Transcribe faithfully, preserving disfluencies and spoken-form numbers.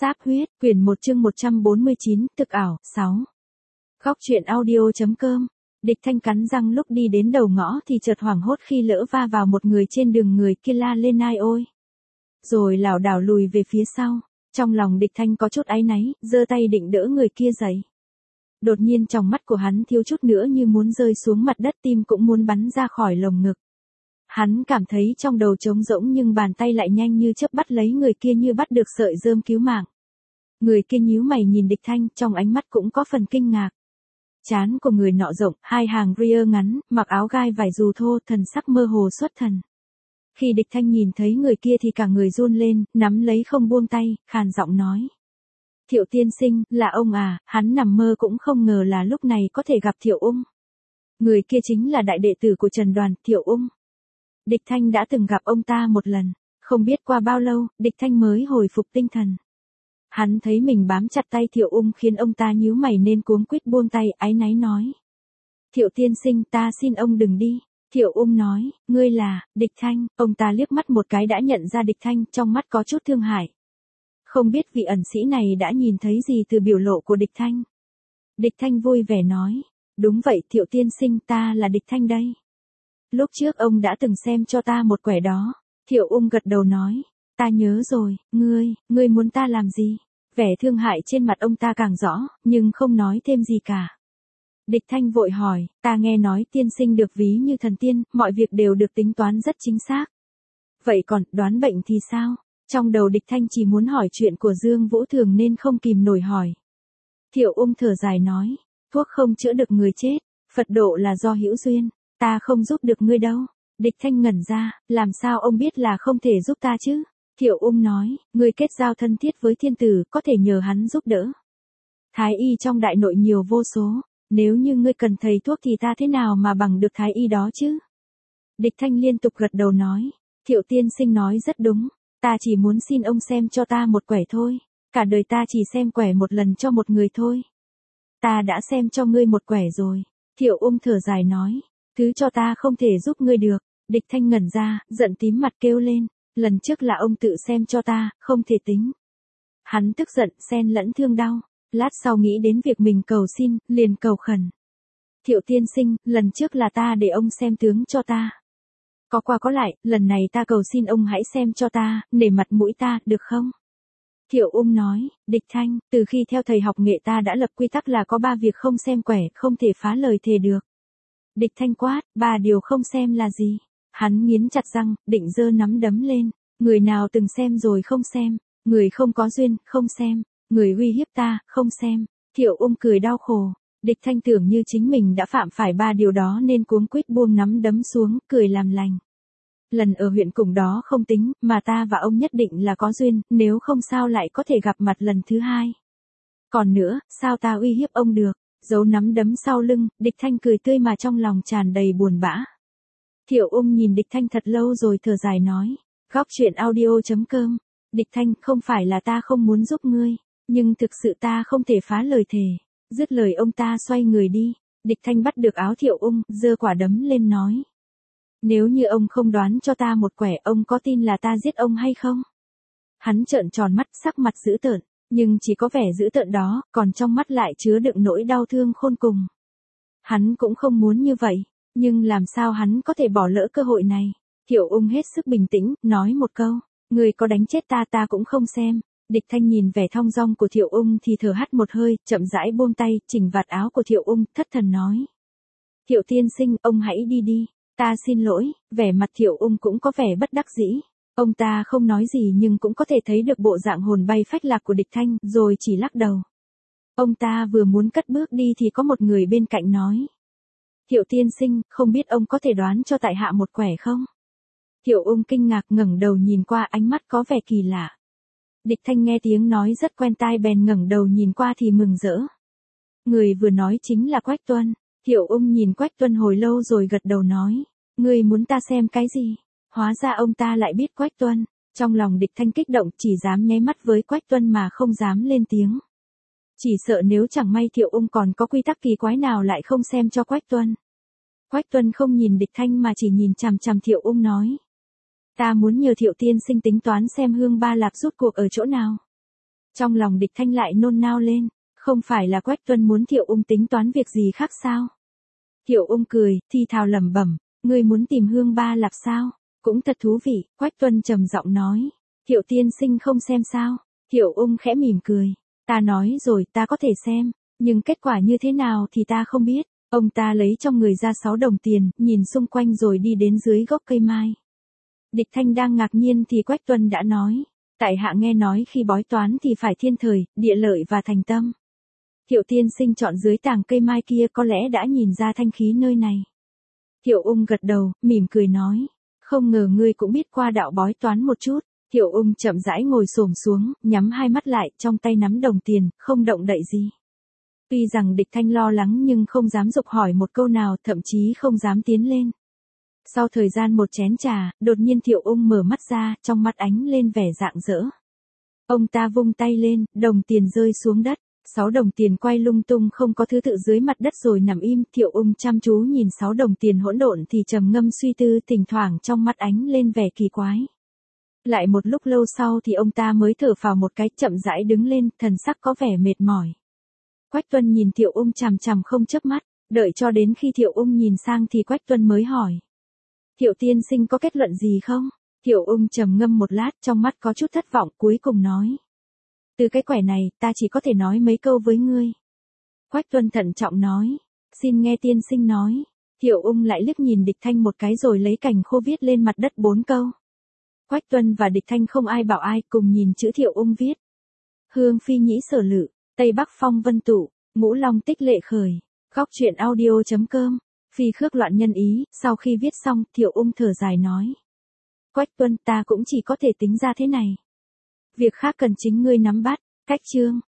Sáp huyết, quyển một chương một trăm bốn mươi chín, thực ảo, sáu. Góc truyện audio.com. Địch Thanh cắn răng lúc đi đến đầu ngõ thì chợt hoảng hốt khi lỡ va vào một người trên đường, người kia la lên ai ôi. Rồi lảo đảo lùi về phía sau. Trong lòng Địch Thanh có chút áy náy, giơ tay định đỡ người kia dậy. Đột nhiên trong mắt của hắn thiếu chút nữa như muốn rơi xuống mặt đất, tim cũng muốn bắn ra khỏi lồng ngực. Hắn cảm thấy trong đầu trống rỗng nhưng bàn tay lại nhanh như chớp bắt lấy người kia như bắt được sợi rơm cứu mạng. Người kia nhíu mày nhìn Địch Thanh, trong ánh mắt cũng có phần kinh ngạc. Trán của người nọ rộng, hai hàng ria ngắn, mặc áo gai vải dù thô, thần sắc mơ hồ xuất thần. Khi Địch Thanh nhìn thấy người kia thì cả người run lên, nắm lấy không buông tay, khàn giọng nói. Thiệu tiên sinh, là ông à? Hắn nằm mơ cũng không ngờ là lúc này có thể gặp Thiệu Ung. Người kia chính là đại đệ tử của Trần Đoàn, Thiệu Ung. Địch Thanh đã từng gặp ông ta một lần, không biết qua bao lâu, Địch Thanh mới hồi phục tinh thần. Hắn thấy mình bám chặt tay Thiệu Ung khiến ông ta nhíu mày nên cuống quýt buông tay, áy náy nói. Thiệu tiên sinh, ta xin ông đừng đi. Thiệu Ung nói, ngươi là, Địch Thanh. Ông ta liếc mắt một cái đã nhận ra Địch Thanh, trong mắt có chút thương hại. Không biết vị ẩn sĩ này đã nhìn thấy gì từ biểu lộ của Địch Thanh. Địch Thanh vui vẻ nói, đúng vậy Thiệu tiên sinh, ta là Địch Thanh đây. Lúc trước ông đã từng xem cho ta một quẻ đó. Thiệu Ung gật đầu nói, ta nhớ rồi, ngươi, ngươi muốn ta làm gì? Vẻ thương hại trên mặt ông ta càng rõ, nhưng không nói thêm gì cả. Địch Thanh vội hỏi, ta nghe nói tiên sinh được ví như thần tiên, mọi việc đều được tính toán rất chính xác. Vậy còn, đoán bệnh thì sao? Trong đầu Địch Thanh chỉ muốn hỏi chuyện của Dương Vũ Thường nên không kìm nổi hỏi. Thiệu Ung thở dài nói, thuốc không chữa được người chết, Phật độ là do hữu duyên. Ta không giúp được ngươi đâu. Địch Thanh ngẩn ra, làm sao ông biết là không thể giúp ta chứ? Thiệu Ung nói, ngươi kết giao thân thiết với thiên tử, có thể nhờ hắn giúp đỡ. Thái y trong đại nội nhiều vô số, nếu như ngươi cần thầy thuốc thì ta thế nào mà bằng được thái y đó chứ? Địch Thanh liên tục gật đầu nói, Thiệu tiên sinh nói rất đúng, ta chỉ muốn xin ông xem cho ta một quẻ thôi, cả đời ta chỉ xem quẻ một lần cho một người thôi. Ta đã xem cho ngươi một quẻ rồi. Thiệu Ung thở dài nói, thứ cho ta không thể giúp ngươi được. Địch Thanh ngẩn ra, giận tím mặt kêu lên, lần trước là ông tự xem cho ta, không thể tính. Hắn tức giận, xen lẫn thương đau, lát sau nghĩ đến việc mình cầu xin, liền cầu khẩn. Thiệu tiên sinh, lần trước là ta để ông xem tướng cho ta. Có qua có lại, lần này ta cầu xin ông hãy xem cho ta, nể mặt mũi ta, được không? Thiệu Ung nói, Địch Thanh, từ khi theo thầy học nghệ ta đã lập quy tắc là có ba việc không xem quẻ, không thể phá lời thề được. Địch Thanh quát, ba điều không xem là gì? Hắn nghiến chặt răng, định giơ nắm đấm lên. Người nào từng xem rồi không xem, người không có duyên, không xem, người uy hiếp ta, không xem. Thiệu Ung cười đau khổ. Địch Thanh tưởng như chính mình đã phạm phải ba điều đó nên cuống quýt buông nắm đấm xuống, cười làm lành. Lần ở huyện cùng đó không tính, mà ta và ông nhất định là có duyên, nếu không sao lại có thể gặp mặt lần thứ hai. Còn nữa, sao ta uy hiếp ông được? Giấu nắm đấm sau lưng, Địch Thanh cười tươi mà trong lòng tràn đầy buồn bã. Thiệu Ung nhìn Địch Thanh thật lâu rồi thở dài nói, góc truyện audio.com. Địch Thanh, không phải là ta không muốn giúp ngươi, nhưng thực sự ta không thể phá lời thề. Dứt lời ông ta xoay người đi. Địch Thanh bắt được áo Thiệu Ung, giơ quả đấm lên nói. Nếu như ông không đoán cho ta một quẻ, ông có tin là ta giết ông hay không? Hắn trợn tròn mắt, sắc mặt dữ tợn, nhưng chỉ có vẻ dữ tợn đó, còn trong mắt lại chứa đựng nỗi đau thương khôn cùng. Hắn cũng không muốn như vậy, nhưng làm sao hắn có thể bỏ lỡ cơ hội này? Thiệu Ung hết sức bình tĩnh, nói một câu, người có đánh chết ta ta cũng không xem. Địch Thanh nhìn vẻ thong dong của Thiệu Ung thì thở hắt một hơi, chậm rãi buông tay, chỉnh vạt áo của Thiệu Ung, thất thần nói. Thiệu tiên sinh, ông hãy đi đi. Ta xin lỗi. Vẻ mặt Thiệu Ung cũng có vẻ bất đắc dĩ. Ông ta không nói gì nhưng cũng có thể thấy được bộ dạng hồn bay phách lạc của Địch Thanh, rồi chỉ lắc đầu. Ông ta vừa muốn cất bước đi thì có một người bên cạnh nói. Thiệu tiên sinh, không biết ông có thể đoán cho tại hạ một quẻ không? Thiệu Ung kinh ngạc ngẩng đầu nhìn qua, ánh mắt có vẻ kỳ lạ. Địch Thanh nghe tiếng nói rất quen tai bèn ngẩng đầu nhìn qua thì mừng rỡ. Người vừa nói chính là Quách Tuân. Thiệu Ung nhìn Quách Tuân hồi lâu rồi gật đầu nói, ngươi muốn ta xem cái gì? Hóa ra ông ta lại biết Quách Tuân. Trong lòng Địch Thanh kích động, chỉ dám nháy mắt với Quách Tuân mà không dám lên tiếng. Chỉ sợ nếu chẳng may Thiệu Ung còn có quy tắc kỳ quái nào lại không xem cho Quách Tuân. Quách Tuân không nhìn Địch Thanh mà chỉ nhìn chằm chằm Thiệu Ung nói. Ta muốn nhờ Thiệu tiên sinh tính toán xem Hương Ba Lạp rút cuộc ở chỗ nào. Trong lòng Địch Thanh lại nôn nao lên, không phải là Quách Tuân muốn Thiệu Ung tính toán việc gì khác sao? Thiệu Ung cười, thi thào lẩm bẩm, ngươi muốn tìm Hương Ba Lạp sao? Cũng thật thú vị, Quách Tuân trầm giọng nói. Thiệu tiên sinh không xem sao? Thiệu Ung khẽ mỉm cười, ta nói rồi ta có thể xem, nhưng kết quả như thế nào thì ta không biết. Ông ta lấy trong người ra sáu đồng tiền, nhìn xung quanh rồi đi đến dưới gốc cây mai. Địch Thanh đang ngạc nhiên thì Quách Tuân đã nói, tại hạ nghe nói khi bói toán thì phải thiên thời, địa lợi và thành tâm. Thiệu tiên sinh chọn dưới tàng cây mai kia có lẽ đã nhìn ra thanh khí nơi này. Thiệu Ung gật đầu, mỉm cười nói, không ngờ ngươi cũng biết qua đạo bói toán một chút. Thiệu Ung chậm rãi ngồi xổm xuống, nhắm hai mắt lại, trong tay nắm đồng tiền, không động đậy gì. Tuy rằng Địch Thanh lo lắng nhưng không dám dục hỏi một câu nào, thậm chí không dám tiến lên. Sau thời gian một chén trà, đột nhiên Thiệu Ung mở mắt ra, trong mắt ánh lên vẻ rạng rỡ. Ông ta vung tay lên, đồng tiền rơi xuống đất. Sáu đồng tiền quay lung tung không có thứ tự dưới mặt đất rồi nằm im. Thiệu Ung chăm chú nhìn sáu đồng tiền hỗn độn thì trầm ngâm suy tư, thỉnh thoảng trong mắt ánh lên vẻ kỳ quái. Lại một lúc lâu sau thì ông ta mới thở phào một cái, chậm rãi đứng lên, thần sắc có vẻ mệt mỏi. Quách Tuân nhìn Thiệu Ung chằm chằm không chớp mắt, đợi cho đến khi Thiệu Ung nhìn sang thì Quách Tuân mới hỏi. Thiệu tiên sinh có kết luận gì không? Thiệu Ung trầm ngâm một lát, trong mắt có chút thất vọng, cuối cùng nói. Từ cái quẻ này, ta chỉ có thể nói mấy câu với ngươi. Quách Tuân thận trọng nói. Xin nghe tiên sinh nói. Thiệu Ung lại liếc nhìn Địch Thanh một cái rồi lấy cành khô viết lên mặt đất bốn câu. Quách Tuân và Địch Thanh không ai bảo ai, cùng nhìn chữ Thiệu Ung viết. Hương phi nhĩ sở lự, Tây Bắc phong vân tụ, ngũ long tích lệ khởi. Góc truyện audio chấm com. Phi khước loạn nhân ý. Sau khi viết xong, Thiệu Ung thở dài nói. Quách Tuân, ta cũng chỉ có thể tính ra thế này. Việc khác cần chính ngươi nắm bắt. Cách chương.